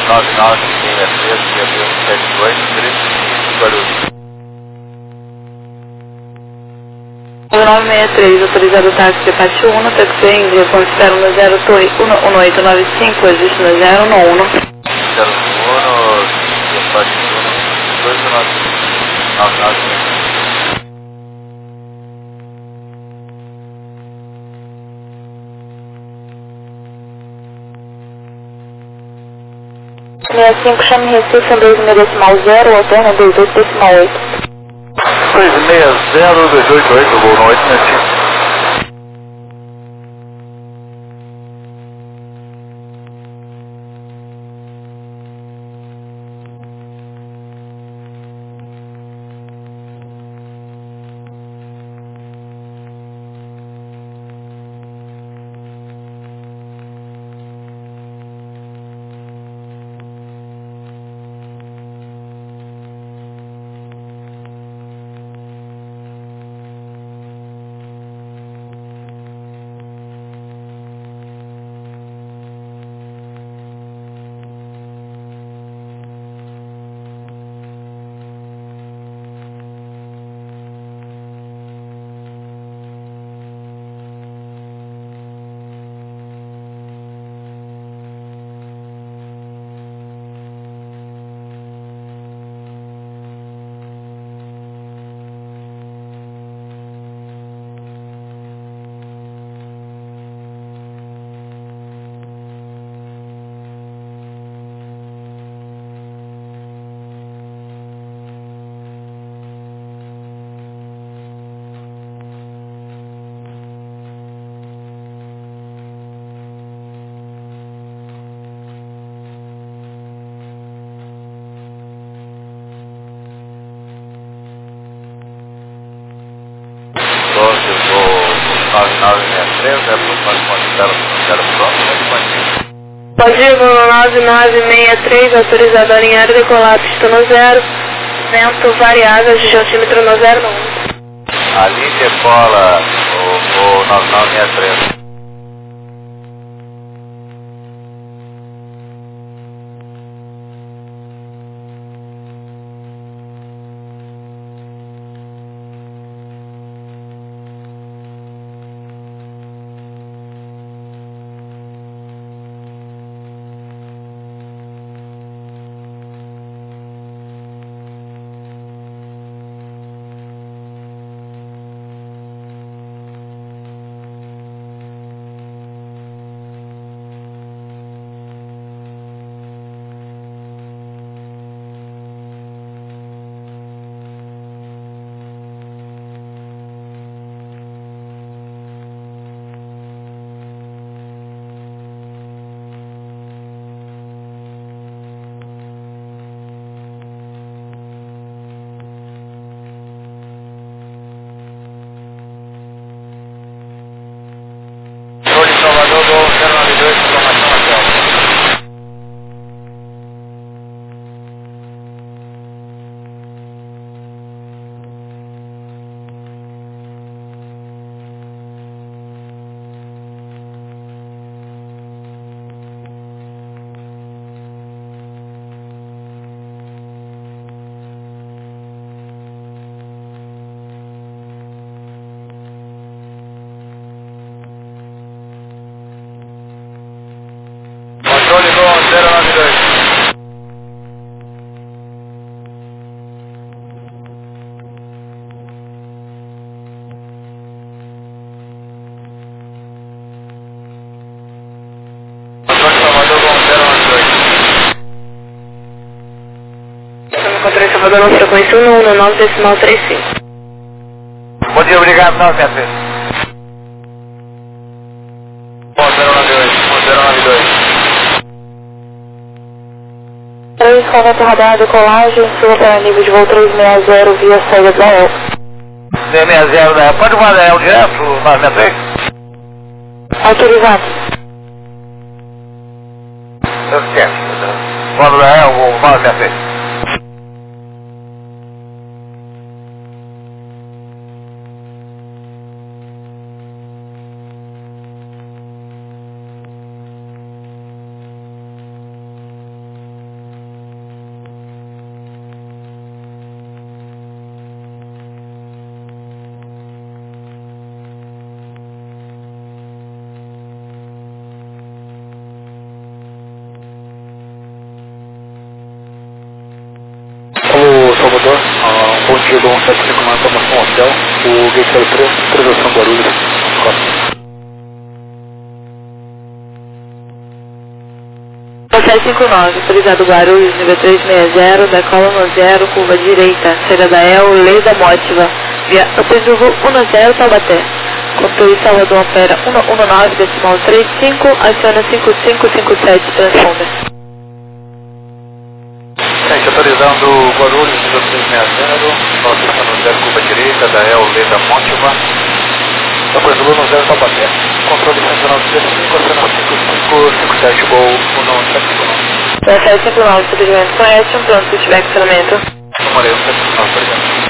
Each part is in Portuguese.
963, autorizado o táxi de Pátio 1, táxi Índia, com espera no 0895, existe no 011. 011, Pátio 1, 299. 65, chame Recife, 26.0, alterna 28.8. 260-288, voo 865. Pode ir no 9963, autorizado a alinhar e decolar, pista no 0, vento variável de geotímetro no 011. Ali decola o 9963. Controle do 092. Controle Salvador, não frequência 119.35. Bom dia, obrigado, não, Beatriz. 3, convento radar, decolagem, sua para nível de voo 360 via saída da EL. 360 da EL, pode mandar EL direto, 963? Autorizado. Eu esqueço, quando da EL, o 963. Salvador, um bom dia do 1759 para Maçom Hotel, o gate 03, transação Guarulhos, Costa. 759, autorizado Guarulhos, nível 360, decola no 0, curva direita, saída da El, Leda Mótiva, via Upendurro 10, Taubaté. Controle Salvador opera 119, decimal 35, aciona 5557, transponder. Gente, autorizando Guarulhos, nível 360, nossa está no 0, curva direita, da El, Leda Mótiva, Upendurro no 0, Taubaté. Controle 195, aciona 5557, gol 179. 759, procedimento com Action, pronto, se tiver acionamento. Número 179, obrigado.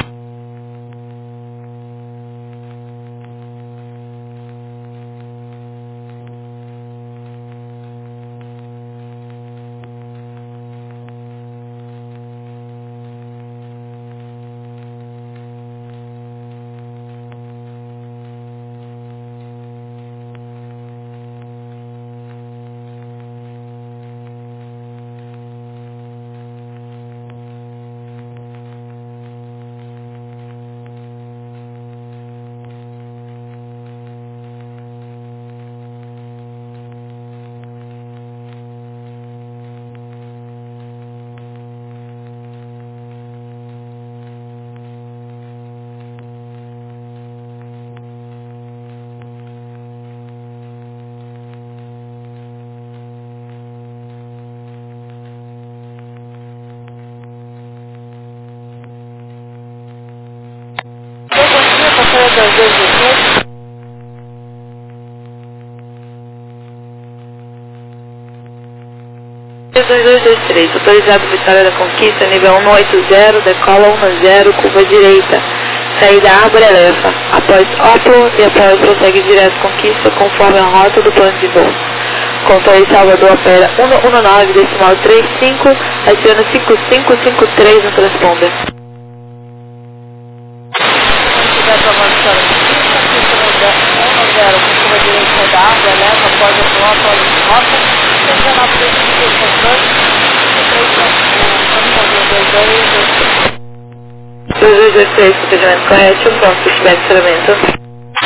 Passando 2223, autorizado Vitória da Conquista, nível 180, decola 10, curva direita, saída Árvore Elefa, após Oplo e após prossegue direto Conquista, conforme a rota do plano de voo. Controle Salvador opera 119, decimal 35, aciona 5553 no transponder. Estiver tomando para Conquista, pista no 10, com curva direita da Árvore Elefa, após após rota, tentando a presença do controle. 2223, procedimento correto, pronto, se tiver acionamento.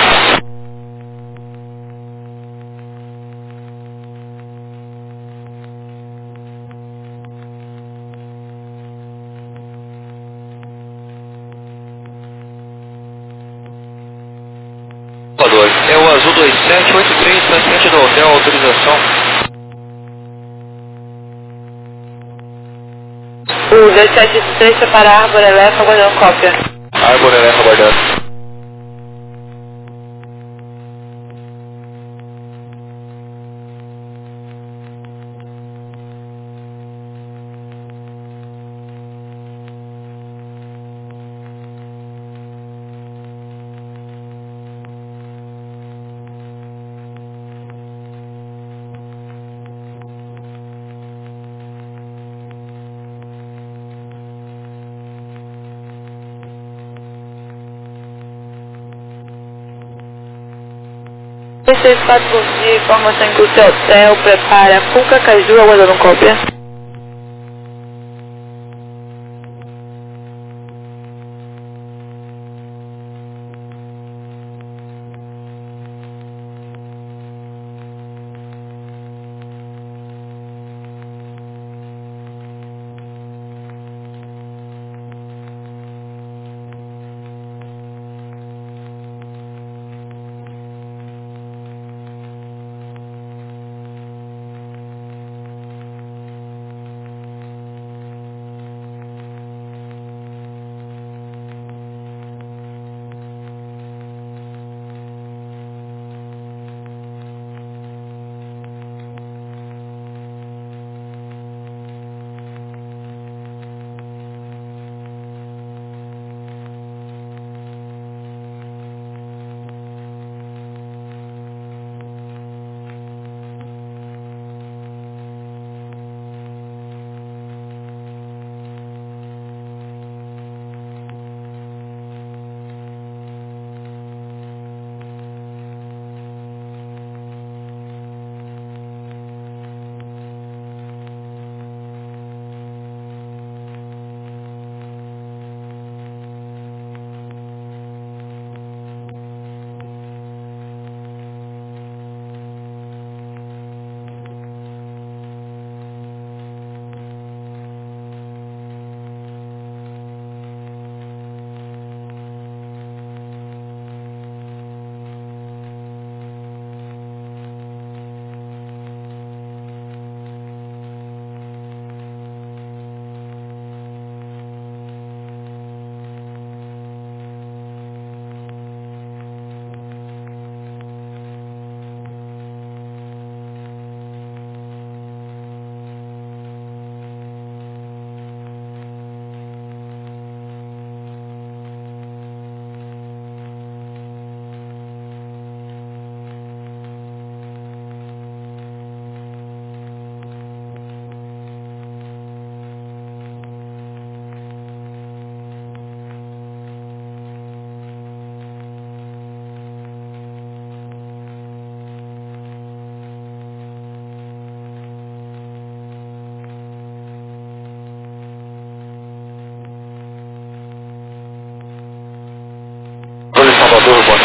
Salvador, é o Azul 2783, na frente do hotel, autorização. O 273 é para a Árvore Elefa, aguardando cópia. Árvore Elefa, aguardando. Vocês quatro bom dia, informação que o seu hotel prepara Cuca Caju, aguardando cópia.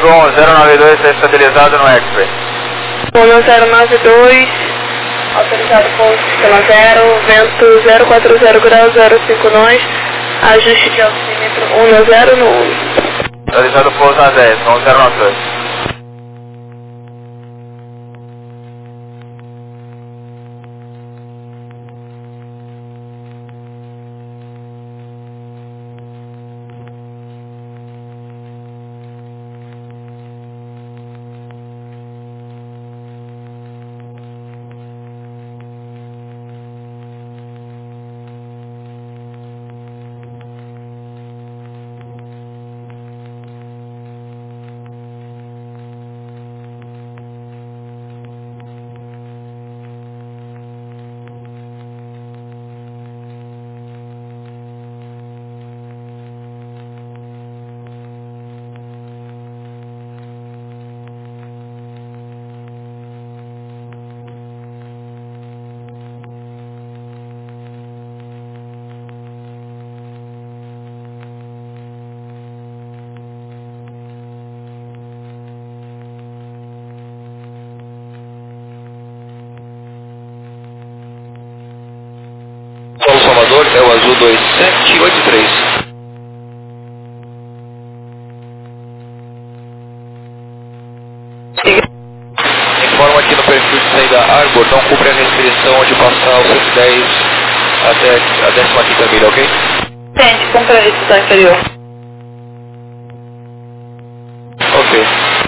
Trigon 092 está estabilizado no X-Ray. 1092, autorizado pouso sistema 0, vento 040 graus 05 nós, ajuste de altímetro 10 no 1. Autorizado pouso na 10, 1092. Paulo Salvador, é o azul 2783. Informa que no perfil de saída Arbor não cumpre a restrição de passar o 110 até a 15ª milha, ok? Entende, cumpre a restrição inferior. Ok.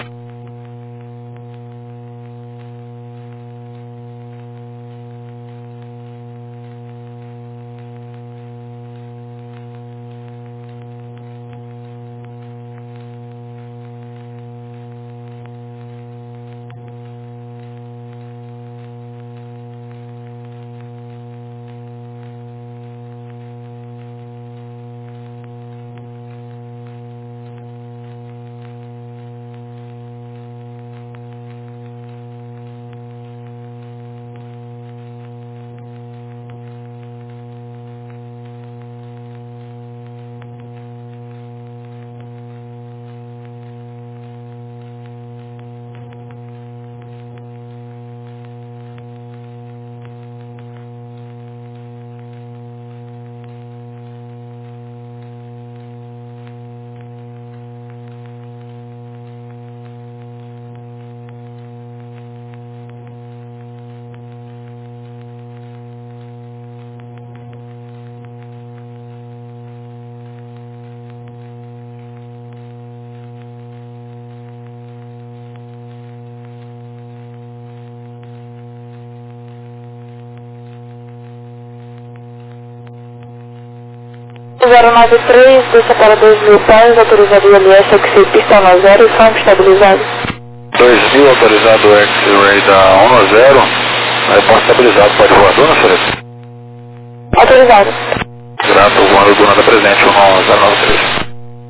O 093, deixa para 2.000 pés, autorizado o ILS, X-Ray pista 10 e som estabilizado. 2000 autorizado o X-Ray da 10, aeroporto estabilizado, pode voar, dona Soreta? Autorizado. Grato, voando do nada presente, 1093.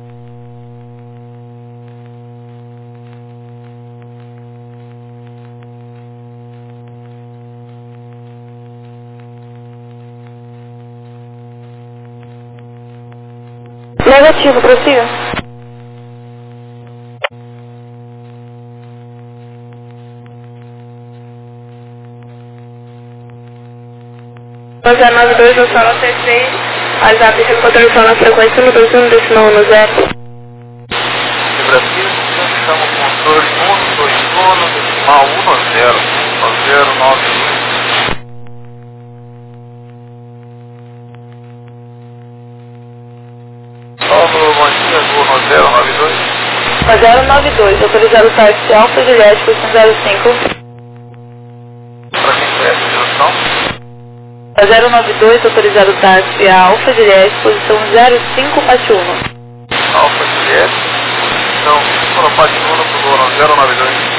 Negativo, prossiga. O 092 no solo C6, as aves de controle na frequência no 21 decimal 10. De Brasil, estamos com controle 121 decimal 10, 1092. Bom dia, voo no 092. O 092, autorizado o táxi Alfa Juliette, posição 05. Para quem conhece a direção? O 092, autorizado o táxi Alfa Juliette, posição 05 Patiuno. Alfa Juliette. Então, para o Patiuno, por favor, 092.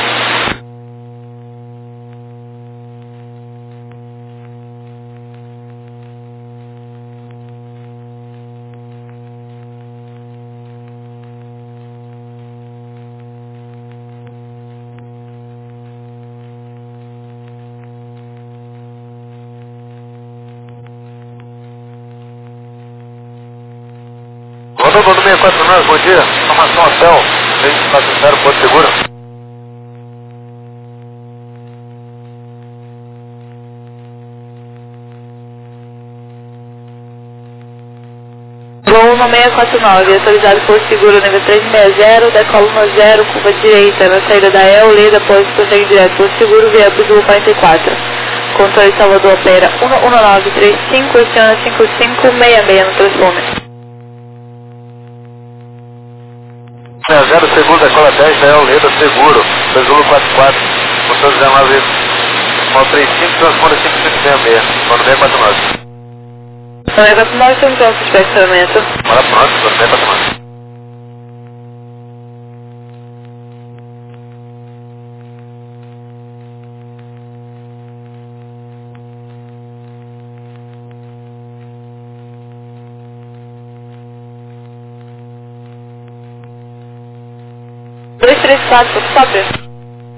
Rodovia 64 bom dia, informação hotel. 340, Porto Seguro. Voo 1649, autorizado Porto Seguro, nível 360, decolo no 0, curva direita, na saída da El, Leda, após prossegue direto Porto Seguro, via Piso 44. Controle Salvador opera 11935, aciona 5566 no telefone. 60, seguro, decola 10, da El, Leda, seguro, Piso 44, motor 19, mal 35, transponder 5566, no 649. Não é para nós temos um estacionamento. Bora pronto, no 649. Dois, três, quatro, sobe.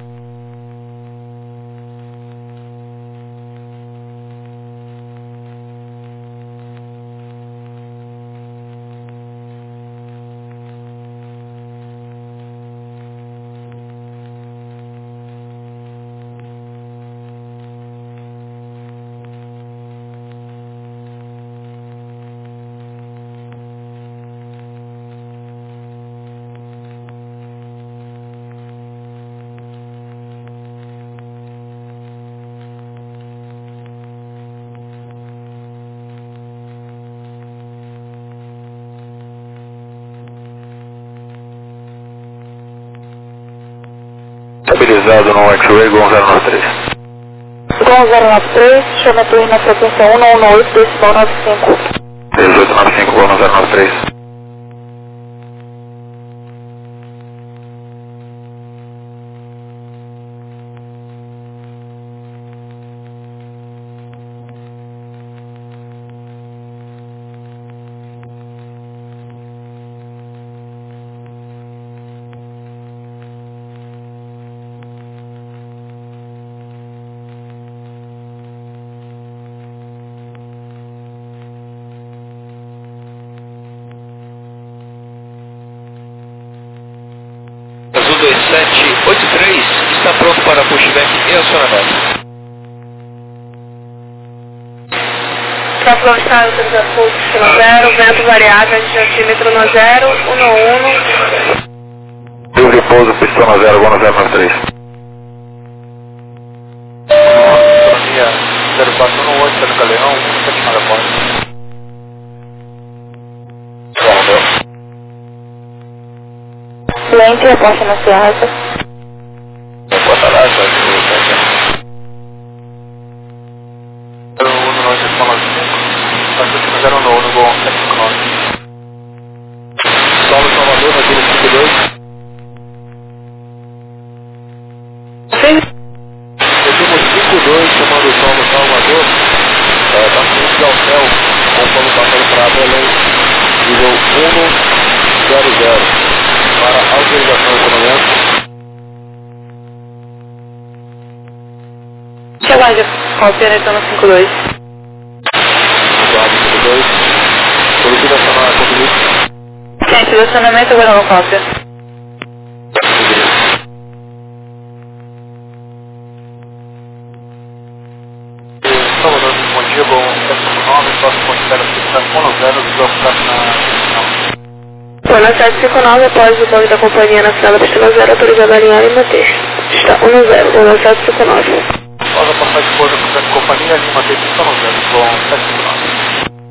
Estabilizado no X-Ray, Gol 093. Gol 093, chama a torre na frequência 118, decimal 95. 1895, Gol 093. Azul 2783 está pronto para pushback e acionamento. Próximo estado, autorizado Porto no 0, vento variável, centímetro no 0, 11. Deus de pouso, pistão 0, Gol 093. Astronomia 0418, Santa Galeão, 1 chamada porta. Cliente, reporte na Serra. Porta lá, vai ser o 1995, no Gol 759. Solo Salvador, na 52. Sim. Seguimos 52, chamando o Solo Salvador, da frente ao céu, conforme passando para Belém, nível 100, para autorização de acionamento. Chegada, cópia, retorno 52. Guarda 52. Solicita acionar a comunidade. Gente, do acionamento agora não cópia. Salvador, bom dia, Gol 759, próximo considera fixar com 0, deslocar na... Foi na 759, após o banco da companhia nacional da pista 0, autorizado a alinhar e manter. Está 10, Gol 759. Após a passagem de bordo da companhia, Lima T, pista 0, Gol 759.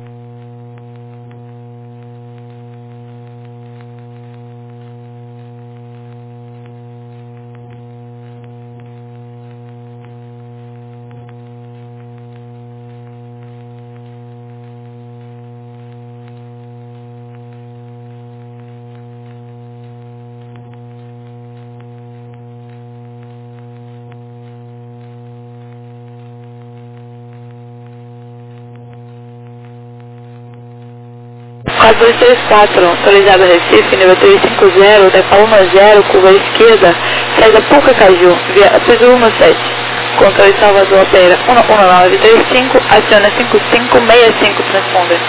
Quadro 234, autorizado Recife, nível 350, decolo 10, curva esquerda, saída Pucacaju, via Piso 17. Controle Salvador opera 11935, aciona 5565, transponder.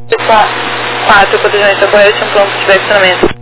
4, protegimento ocorrente, um pronto de acionamento.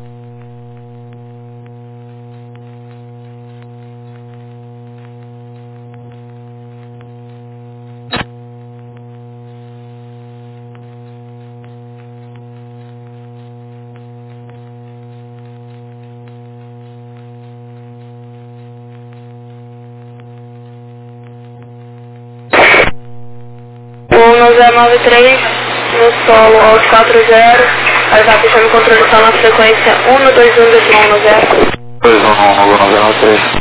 O 1093 no solo aos 40, aí vai fechando o controle só na frequência 121,10. 211,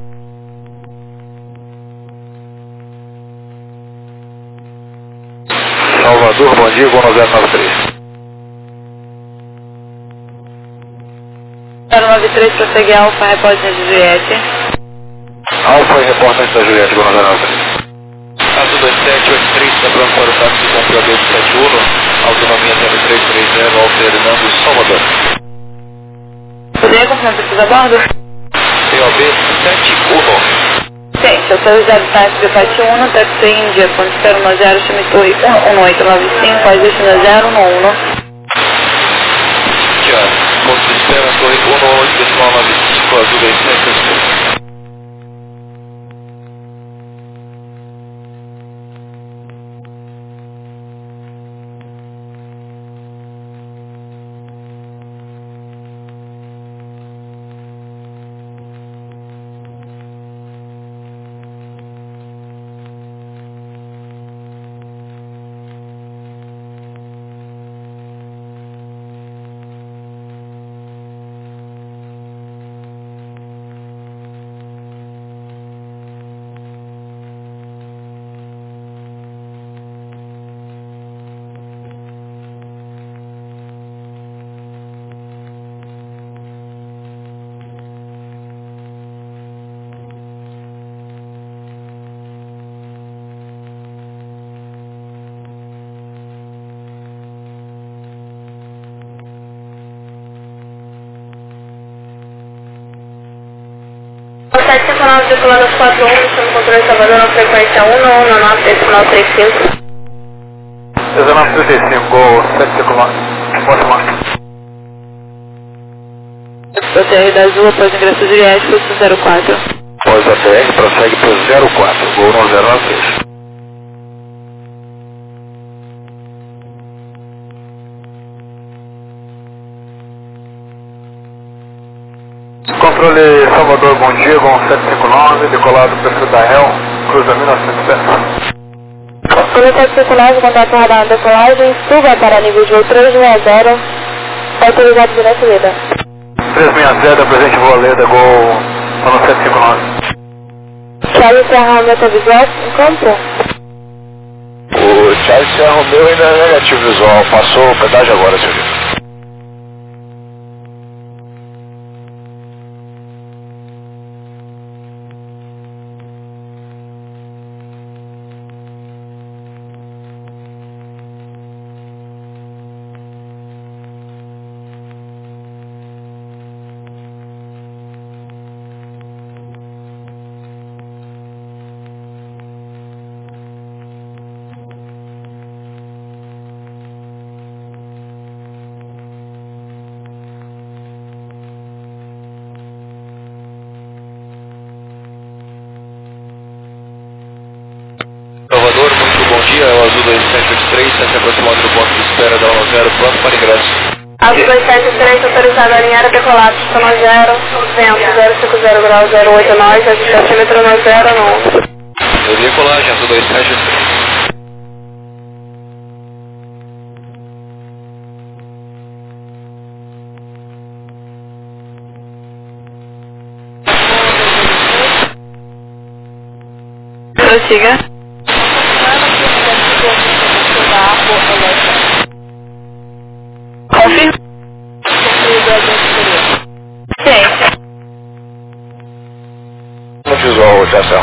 1093. Salvador, bom dia, Gol 093. 093, prossegue Alfa, repórter de Juliette. Alfa e repórter da Juliette, Gol 093. Azul 2783, está pronto para o táxi com POB 71, autonomia 0330, alternando Salvador. Poderia confirmar pesquisa a bordo? POB 71. Sim, seu autorizado táxi de Pati 1, táxi Índia, ponto 010, chame torre 1895, faz destino 0 no 1. Índia, ponto de espera, torre 18,95, Azul 2783. O 759 decolando aos 41, estamos controle de Salvador na frequência 11935. 1935, Gol 759. Pode lá. OTR da Azul, após o ingresso de Juliette, curso 04. Após a TR, prossegue para 04, Gol 093. Controle Salvador, bom dia, Gol 759, decolado perfil da REL, cruza 1970. Controle 759, contato radar na decolagem, suba para nível de voo 360, autorizado de Leda. 360, presente Voa Leda, Gol 759. Charles Serra Romeo tá visual, encontro? O Charles Serra Romeo ainda é negativo visual, passou o pedágio agora, senhor. Salvador, muito bom dia, é o Azul 2783, está se aproximando do ponto de espera da 10, pronto para ingresso. Azul 273, autorizado a alinhar a decolado, sistema 0, vento 050 grau 08 nós, agistatímetro 90 no. Eu decolagem, Azul 2783. Prossiga. Confirma. Sim. No visual, Jação.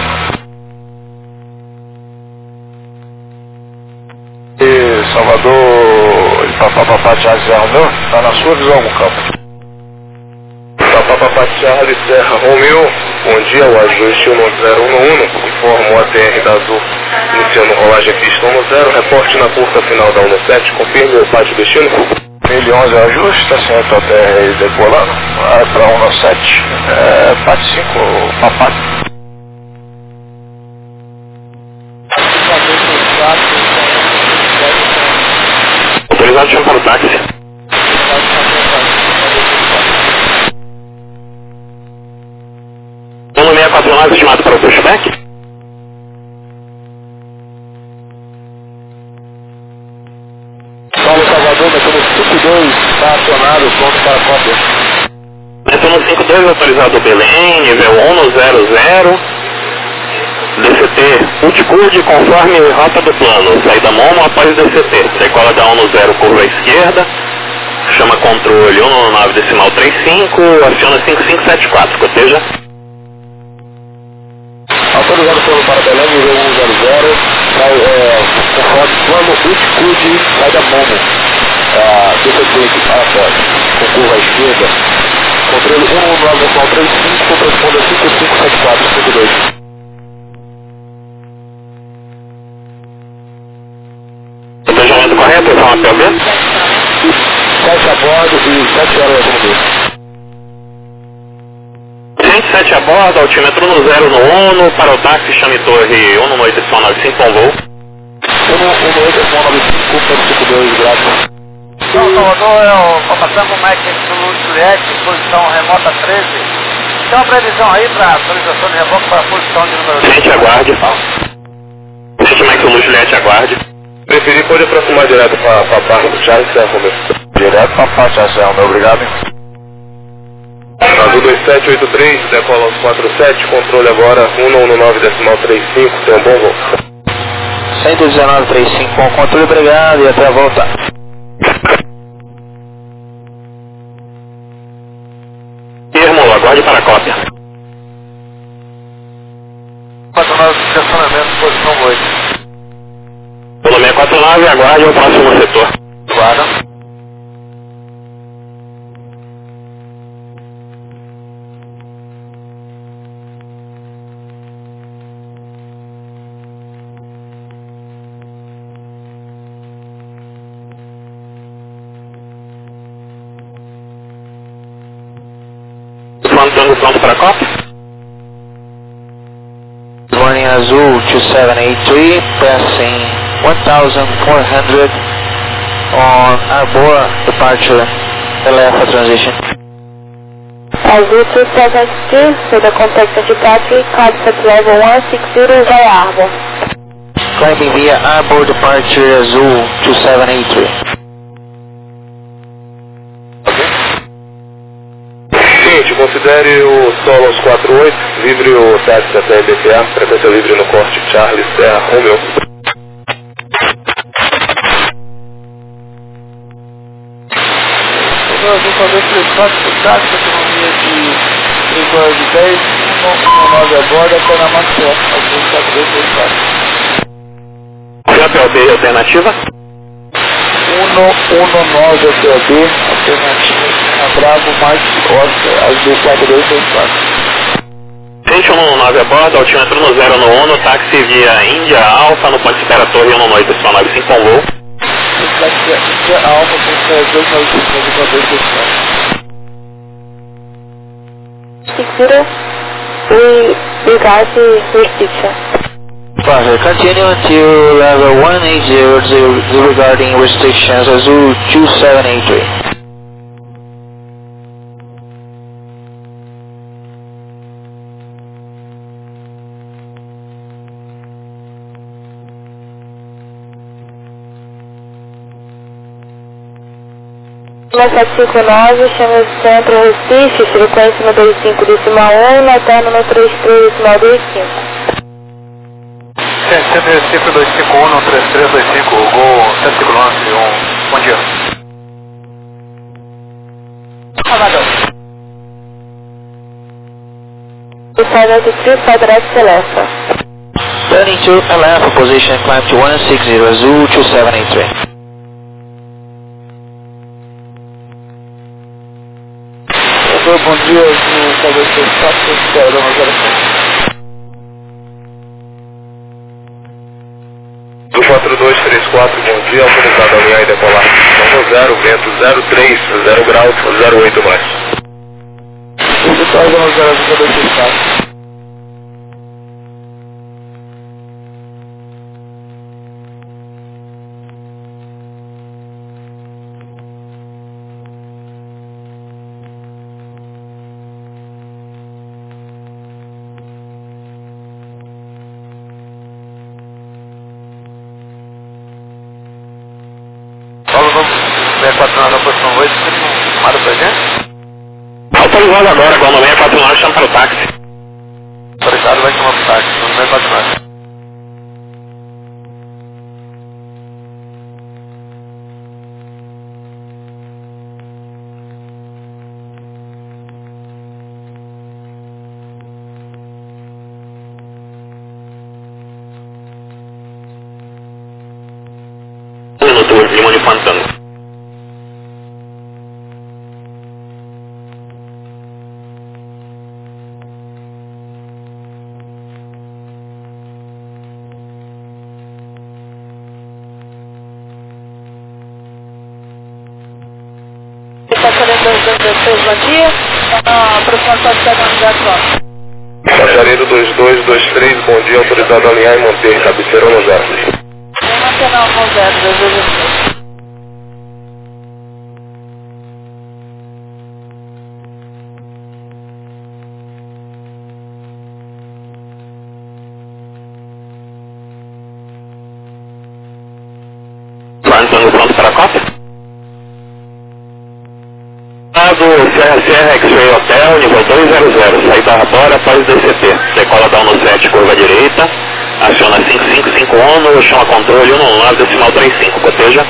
E Salvador, Papapá Charles Serra Romeo, está na sua visão algum campo? Papapá Charles Serra Romeo, bom dia, o ajuste 10111, informa o ATR da Azul, iniciando rolagem pista 10, reporte na curta final da 17, confirme o pátio destino. 1011 ajuste, está certo até decolando, vai para 17, pátio 5, papai. Autorizado, chama para o táxi. 1649 estimado para o pushback. Paulo Salvador, metendo 52, está acionado, pronto para a cópia. Metendo 52, autorizado Belém, nível 100, DCT, multicurve conforme rota do plano, saída Momo após DCT, decola da 10, curva à esquerda, chama controle 199 decimal 35, aciona 5574, coteja. Autorizado pelo para Belém, nível 100, conforme plano, multicurve, saída Momo, DCT para fora, com curva à esquerda, controle 199 decimal 35, corresponde a 5574, 52. Planejamento correto, é uma PLB? 7 a bordo e 7 horas de 107 a bordo, altímetro no 0 no ONU, para o táxi chame torre 11895 com voo. 11895.52 graus. São Salvador é o Papatango Mike do Juliette, posição remota 13. Tem uma previsão aí para atualização de reboque para a posição de número 10? Gente, aguarde. Gente, Mike do Juliette, aguarde. Preferir pode aproximar direto para a parte Charles Serra, direto para a parte Charles Serra, obrigado. Azul 2783, decola aos 47, controle agora 119 decimal 35, tem um bom voo. 119.35 com controle, obrigado e até a volta. Irmão, aguarde para a cópia. 49 estacionamento, posição 8. Pelo 649, aguarde o próximo setor. Guarda. Mantango pronto para a cópia. Morning Azul 2783, passing 1400 on Arbor departure, LF transition. Azul 2783, for the contact anti-taxi, contact level 160 via Arbor. Climbing via Arbor departure Azul 2783. Seguinte, considere o solo aos 48, livre o táxi até BTA, frequência livre no corte Charles Serra Romeo. Eu vou fazer 34 táxi, autonomia de 3 horas de 10, 119 a bordo, até na Maceió, Azul 4234. CPLB alternativa? 119 APLB, alternativa na Bravo, Mike, Oscar, Azul 4234. Gente 119 a bordo, altímetro no 0 no ONU, táxi via Índia Alfa, no ponto de espera torre 11895 com voo. Índia Alfa, com 295, 60, we regard the restriction. Perfect. Continue until level 1800 regarding restrictions Azul 2783. Lima 759, chama o centro Recife, frequência no 25 decimal 1, notando no 33 decimal 25. Centro Recife 251, 3325, Gol 751, bom dia. Decided to 3 Quadrate Celeste. Turning to LF position, climb to 160 Azul 2783. Bom dia, no Salvador 4, espera da Nova Geração. 4234, bom dia, autorizado a alinhar e decolar. Vamos 0, vento 03, 0 graus, 08 mais. Vitória 00264. Paulo, vamos 649 na posição 8, você não manda pra gente? Autorizado agora, igual no 649, chama para o táxi. Autorizado, vai chamar pro táxi, no 649. Minuto, Lima Uniforme Tango. Passaredo 2223, bom dia. Aproximação de organização. Passaredo 2223, bom dia, autorizado a alinhar e manter, cabeceira no 0. Vem manter não, com 0, 2223. Tango pronto para a cópia? Sierra X-Ray Hotel, nível 200, saída Arbora após DCT. Decola down no 7, curva direita, aciona 5551, chama controle 119, decimal 35, coteja.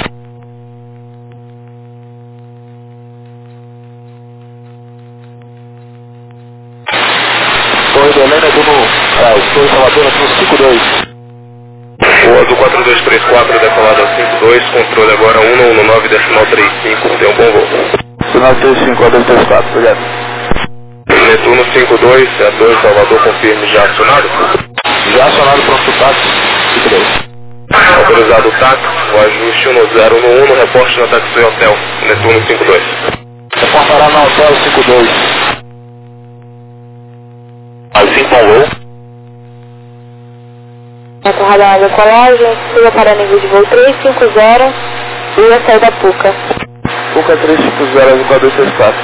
Torre do Helena do Torre Salvador, no 52. Boa do 4234, decolado ao 52, controle agora 119, decimal 35, tem um bom voo. Sinal 35, 234, obrigado. Netuno 52, C2, Salvador, confirme já acionado. Já acionado, pronto pro táxi, 52. Autorizado o táxi, o ajuste 10 no 1, no reporte no táxi hotel, Netuno 52. Reportará na hotel 52. Aí 5 bom voo. Com radar na decolagem, siga para nível de voo 350 e a saída PUCA. PUCA 350, 4234.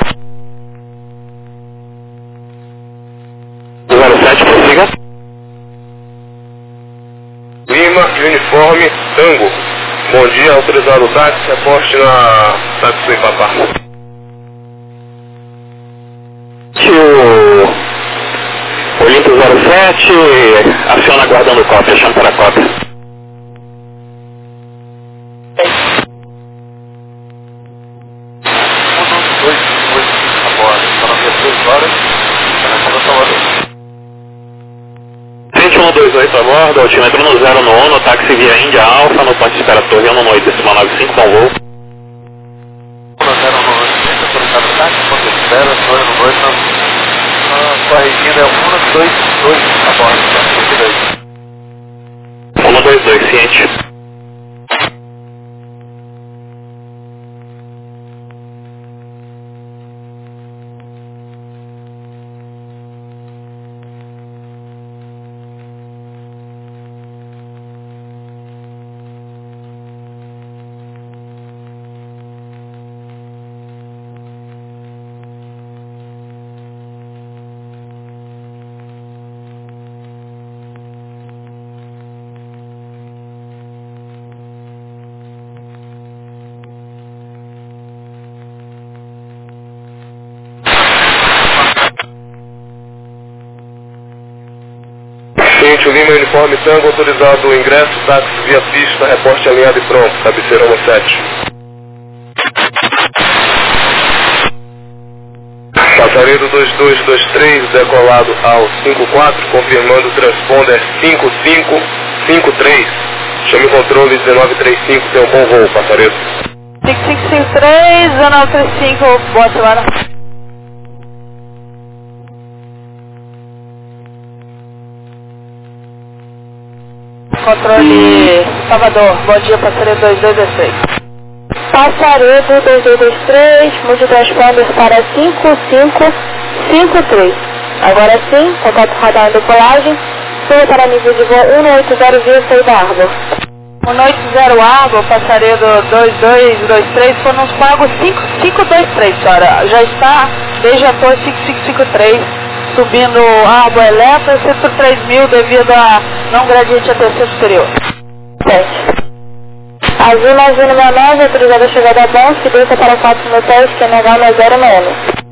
07, prossiga. Lima, uniforme, Tango. Bom dia, autorizado o táxi, reporte na táxi Ipapá. O Olimpo 07, aciona aguardando cópia, chama para a cópia. Agora, para 3 horas, 2128 a bordo, altímetro no 0 no 1, táxi via Índia Alfa, no ponto de espera Torre 118, decimal 95, bom voo. 0 no 8, autorizado o táxi, ponto de espera, Torre no 8, corrigindo é 122 a bordo, 122, ciente. Ciente, Lima, uniforme Tango, autorizado o ingresso, táxi via pista, reporte alinhado e pronto, cabeceira no 7. Passaredo 2223, decolado ao 54, confirmando o transponder 5553. Chame o controle 1935, tem um bom voo, passaredo. 5553, 1935, boa semana. Controle Salvador, bom dia, passaredo 2226. Passaredo 2223, mude transponder para 5553. Agora sim, contato radar em decolagem, suba para nível de voo 180 via saída Arbor. 180 Arbor, passaredo 2223, foram uns pagos 5523, senhora. Já está desde a torre 5553, subindo Arbor Eletro, centro 3000 devido a não gradiente a terceiro superior. 7. Azul 969, autorizada a chegada a bom, segurança para 4 motéis, QNH 9090.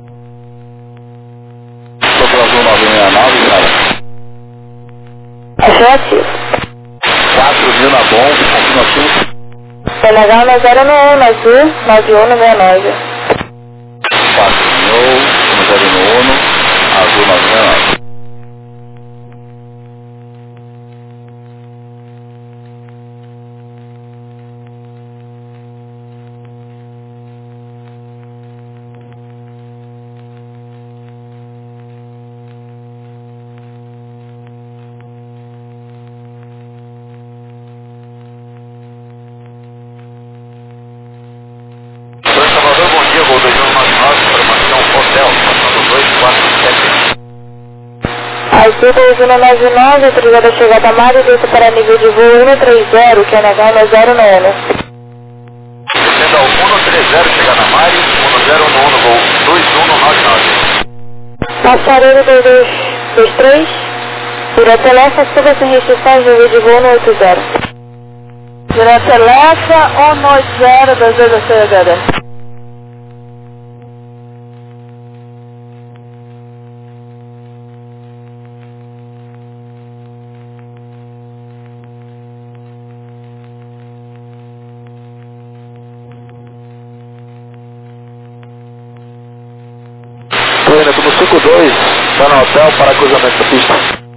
Estou para Azul 969, cara. Afirmativo. 4.000 na bom, afirmativo. QNH 9091, Azul 9169. 4.000, 91, Azul 969. Azul 2199, autorizada a chegada a mar e desça para nível de voo 130, QNH 9090. Descendo ao 130, chegar na Mari, 1011, voo 2199. Passaredo 2223, direto Elefa, suba sem restrições, nível de voo 180. Direto Elefa, 180, 2223. Estou indo no 52, está no hotel para cruzamento da pista.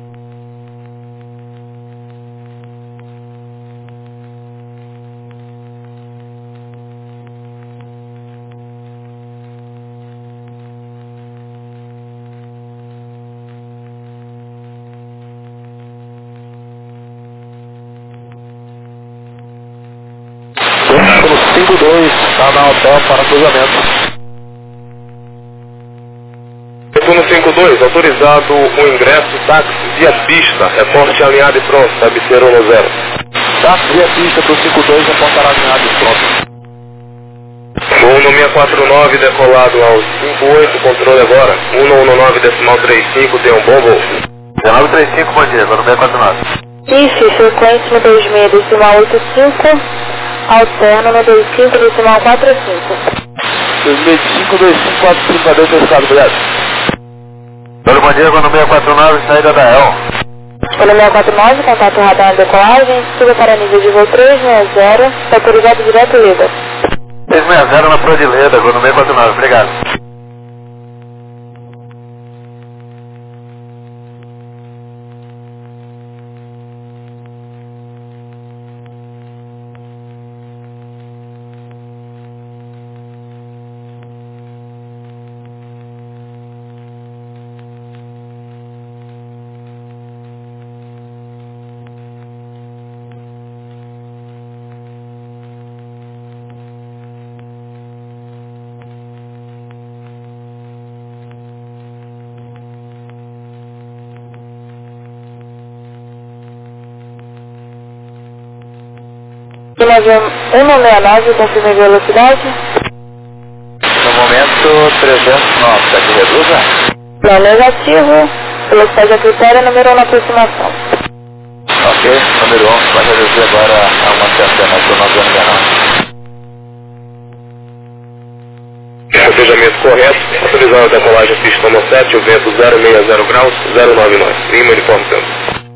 Estou no 52, está no hotel para cruzamento. Turno 52, autorizado o ingresso táxi via pista, reporte alinhado e pronto, ABC 110. Táxi via pista para o 52, reportará alinhado e pronto. Voo no 649, decolado ao 58, controle agora, 119,35, tem um bom voo. 1935, bom dia, agora no 649. IF, frequência no 26,85, alterno no 25,45. 2005, 2545, adeus, pescado, obrigado. Bom dia, agora no 649, saída da EL. Pelo 649, contato radar em decolagem, suba para nível de voo 360, autorizado direto Leda. 360 na Pro de Leda, agora no 649, obrigado. E navio 169, confirme a velocidade. No momento, 300 knots, aqui reduza. Não negativo, velocidade a critério, número 1 na aproximação. Ok, número 1, vai reduzir agora a uma centena para o 909. Fechamento correto, autorizado a decolagem pista 7, o vento 060 graus, 099, Lima, uniforme Santos.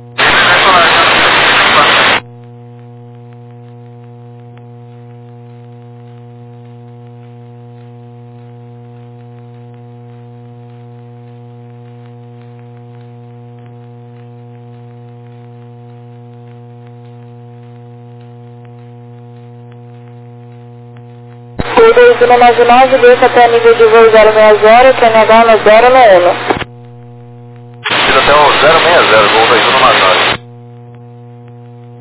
Voo 2199, desça até nível de voo 060, QNH 9091. Fiz até o 060, voo 2199.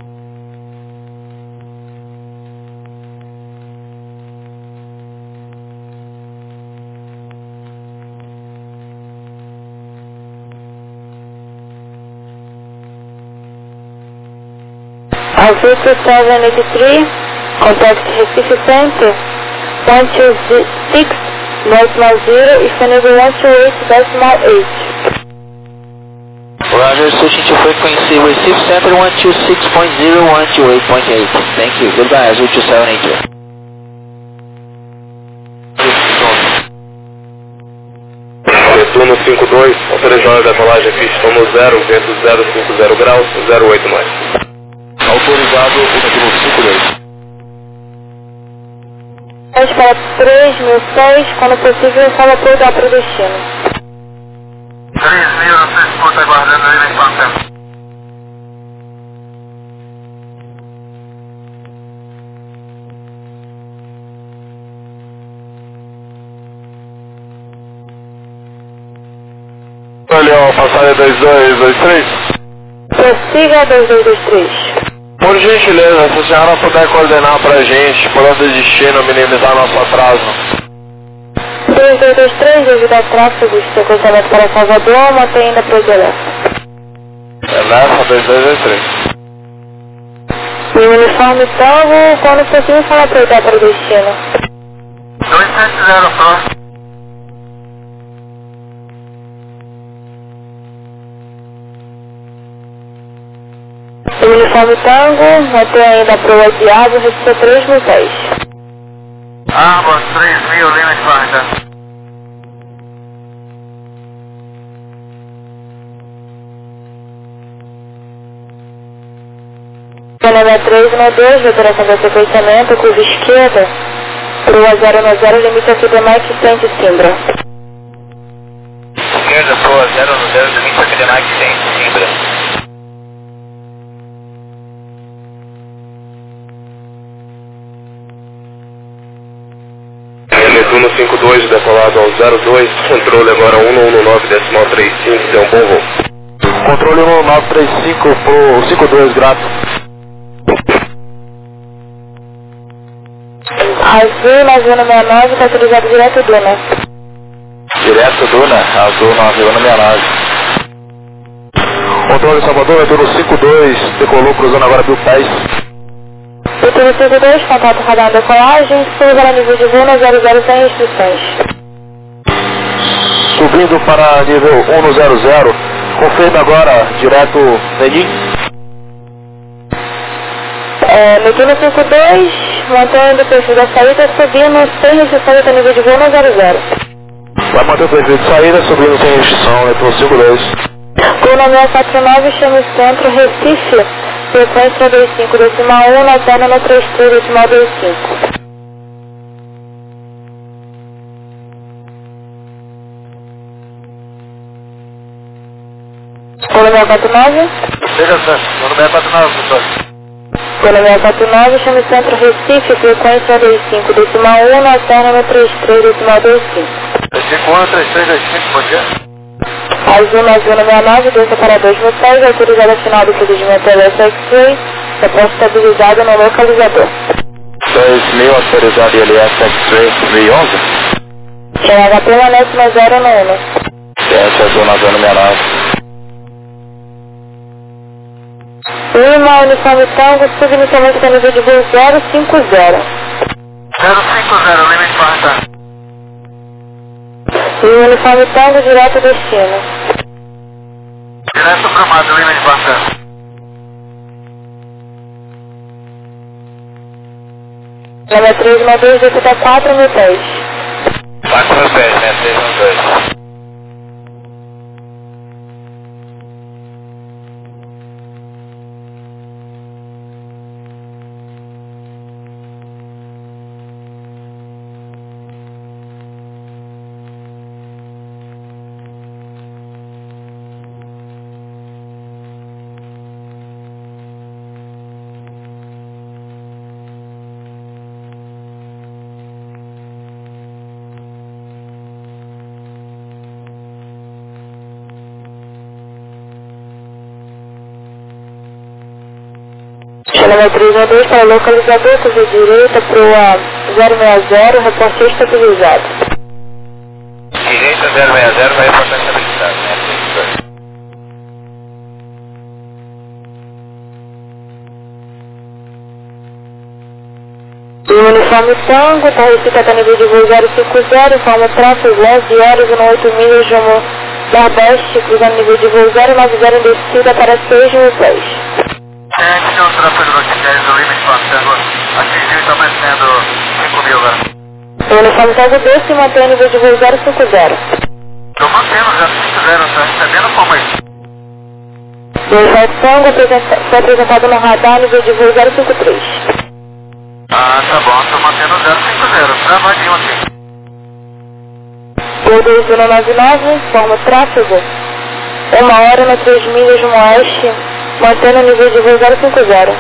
Alvito 783, contact Recife Center, 126.0 e Funable 128.8. Roger, switching to frequency Recife Center 126.0, 128.8. Thank you. Goodbye, Azul 2782. Netuno 52, autorizando a decolagem pista no 0, vento 050 graus, 08 mais. Autorizado o Netuno 52. Para 3006, quando possível, fala pousar para o destino. 3.000, você escuta aguardando aí na expansão. Olha, ó, passagem 2223. Prossiga 2223. Por gentileza, se a senhora puder coordenar pra gente, por onde destino, minimizar nosso atraso. 2223, devido ao tráfego de sequenciamento para Salvador, mantém ainda para o Elefa. Elefa 2223. E o uniforme Tango, quando possível, fala pousar para o destino. 270 próximo. O uniforme Tango, mantém ainda para o Diabo, registrou 3010. Ambos 3.000, limite 40. Canadá 312, operação de sequenciamento, curva esquerda, Proa 090, limite aqui de Mike 100 de Simbra. Esquerda, Proa 010, limite aqui de Mike 100 de Simbra. Netuno 52, decolado ao 02, controle agora 119.35, deu um bom voo. Controle 11935 pro 52, grato. Azul 9169, está autorizado direto Duna. Direto Duna, Azul 9169. Controle Salvador, Netuno 52, decolou cruzando agora Bill Pés. Netuno 52, contato radar decolagem, suba nível de voo no 00 sem restrições. Subindo para nível 100, confirma agora direto Benin. Netuno 52, mantendo o perfil da saída, subindo sem restrições até nível de voo no 00. Vai manter o perfil de saída, subindo sem restrição, Netuno 52. Turno 649, chama o centro Recife, frequência 25 decimal 1, lanterna no 33 decimal 25. Turno 649. Seja certo, no 649, professor. Turno 649, chama o centro Recife, frequência 25 decimal 1, lanterna no 33 decimal 25. 51, 3325, bom dia. Azul 9169, 2 separadores vocês, autorizada final do procedimento LS X-Ray, reposto estabilizado no localizador. 2000 autorizado ILS X-Ray 2011. Chama permanece no 0 no 1. CS Azul 9169. Lima, uniforme Tango, subinicialmente para nível de voo 050. 050, limite 40. E o uniforme Tango, direto destino. Direto Brumado, limite 40. Número 312, deputa 4010. 410, né? 312. Número 312 para localizador, curva direita, proa 060, reporte estabilizado. Direita 060, vai reportar estabilidade, né? 32. Uniforme Tango, Tarrecica está nível de voo 050, informa tráfego 11 horas e 8 milhas rumo Nordeste, cruzando nível de voo 090 em descida para 6.000 pés. Aqui é o tráfego do X10 do Uniforme Tango, atingiu e está mantendo 5.000 agora. O Uniforme Tango desce e mantém nível de voo 050. Estou mantendo 050, está recebendo como aí? O Uniforme Tango foi apresentado no radar nível de voo 053. Ah, tá bom, estou mantendo 050, travadinho aqui. O 2199, informa tráfego 1 hora na 3 milhas rumo oeste, mantendo o nível de voo 050.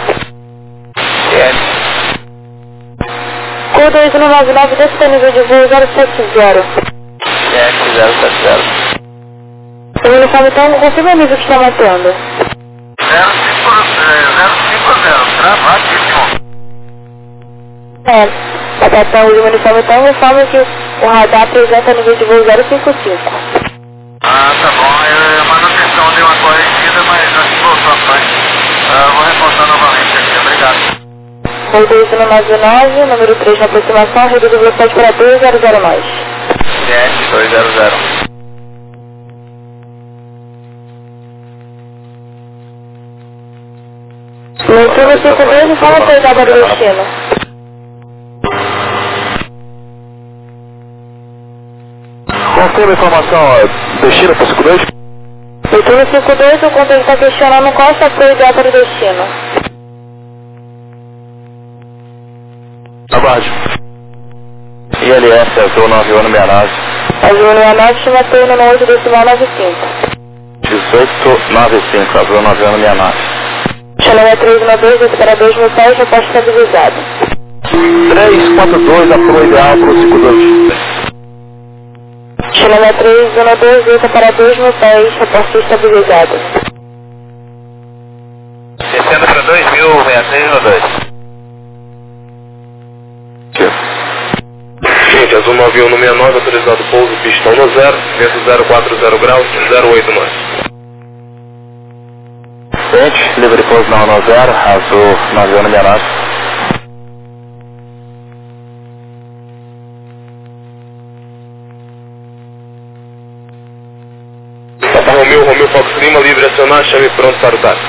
O 2199 desce para nível de voo 070. 070. O Uniforme Tango confirma o nível que está mantendo. 050, travadíssimo. Patatão de Uniforme Tango informa que o radar apresenta nível de voo 055. Ah, tá bom, a manutenção deu uma corrigida, mas acho que voltou a frente. Vou reportar novamente aqui, obrigado. O 2199, número 3 na aproximação, reduz a velocidade para 200 mais. 200. Mentura 52, informa a chegada do destino. Confirma a informação, destino para 52? Mentura 52, o contato está questionando qual está a ideal para o destino. Aguarde. ILS, Azul 91 no minha nave. Azul 99, estimativa no 8 decimal 95. 1895, Azul 91 no minha nave. Chalé 312, desce para 2.000 pés, reposta estabilizado. 342, apuro ideal para o 52. Chalé 312, desce para 2.000 pés, reposta estabilizado. Descendo para 2.063 Gente, Azul 91 no 69, autorizado pouso, pistão no 0, vento 040 graus, 08 nós. Gente, livre pouso não no 0, Azul 91 no 69. Papa Romeu Fox Lima, livre acionar, chame pronto para o táxi.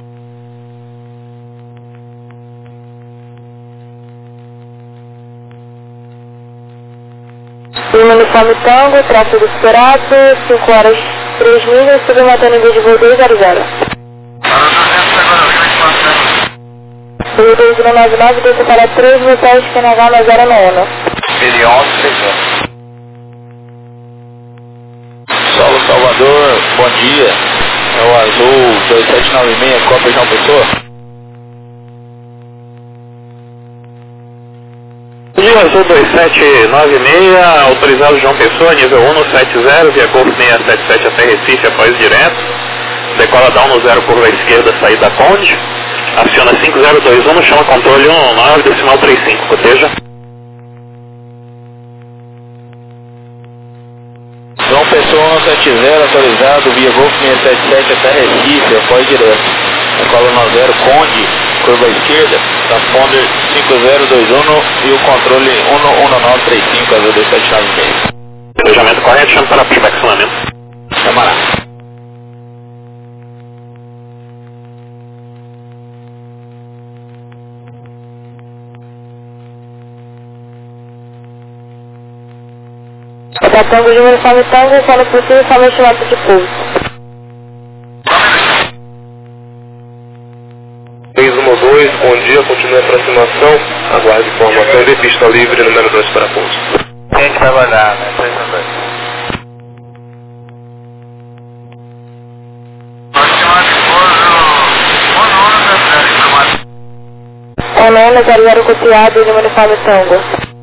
Uniforme Tango, tráfego esperado, 5 horas 3 milhas, submantendo nível de voo 200. O 2199 desce para 3.000 pés, PNH na 091. 600. Solo Salvador, bom dia. É o Azul 2796, Copa João Pessoa. Azul 2796, autorizado João Pessoa, nível 170, via Golf 677 até Recife, após direto. Decola down no 0, curva à esquerda, saída Conde. Aciona 5021, chama controle 119, decimal 35, coteja. João Pessoa 170, autorizado via Golf 677 até Recife, após direto. Decola no 0, Conde, curva à esquerda, transponder 5021 e o controle 11935, Azul 2796. Planejamento correto, chama para pushback acionamento. Chamará. Patatão de Uniforme Tango, quando possível, informa estimado de pouso. 312, bom dia, continue a aproximação, aguarde informação de pista livre, número 2 para pouso. A gente vai guardar, né? 312. Onona 00 copiado de Uniforme Tango.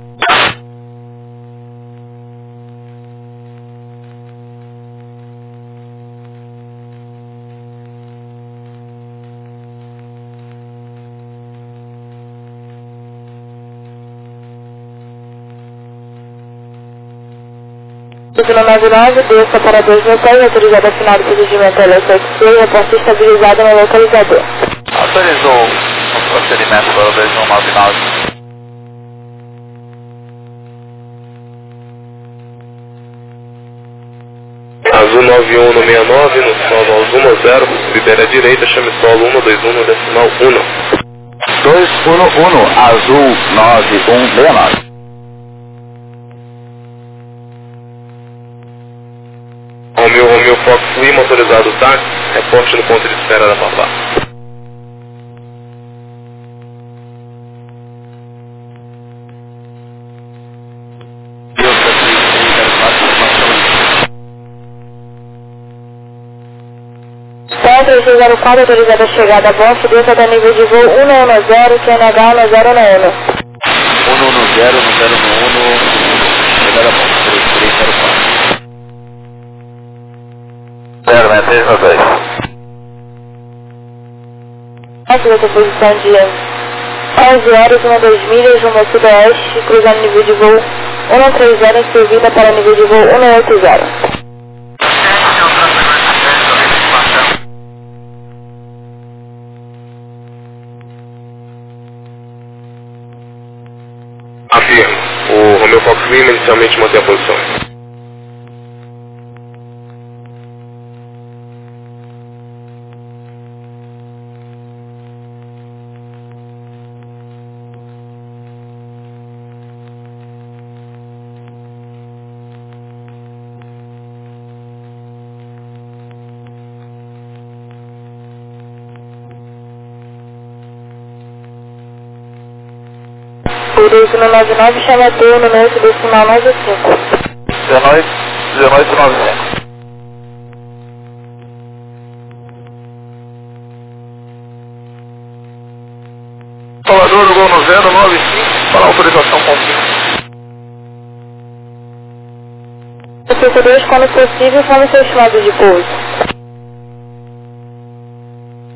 Título 99, desça para 2.000 pés, autorizado a assinar o procedimento LSXP, reposta estabilizada no localizador. Autorizou o procedimento para o 2199. 91 no 69, no solo 10, libera a direita, chame solo 121, decimal 1. 211, azul 9169. Romeo Fox Lima, autorizado o táxi, reporte no ponto de espera da Papá. Ponto 304, autorizada a chegada a bordo, desça da nível de voo 110, QNH 1011. 110, no 011, chegada a ponto 3304. 06392. Nossa, dessa posição de 11 horas, 12 milhas, rumo ao sudoeste, cruzando nível de voo 130 em servida para nível de voo 180. Afirmo, o Romeo Fox Lima inicialmente mantém a posição. Cruzeiro 99, chama turno, número decimal 95. 1995. Salvador, Gol no 095, para autorização contínua. 62, quando possível, como seus chamados de pouso.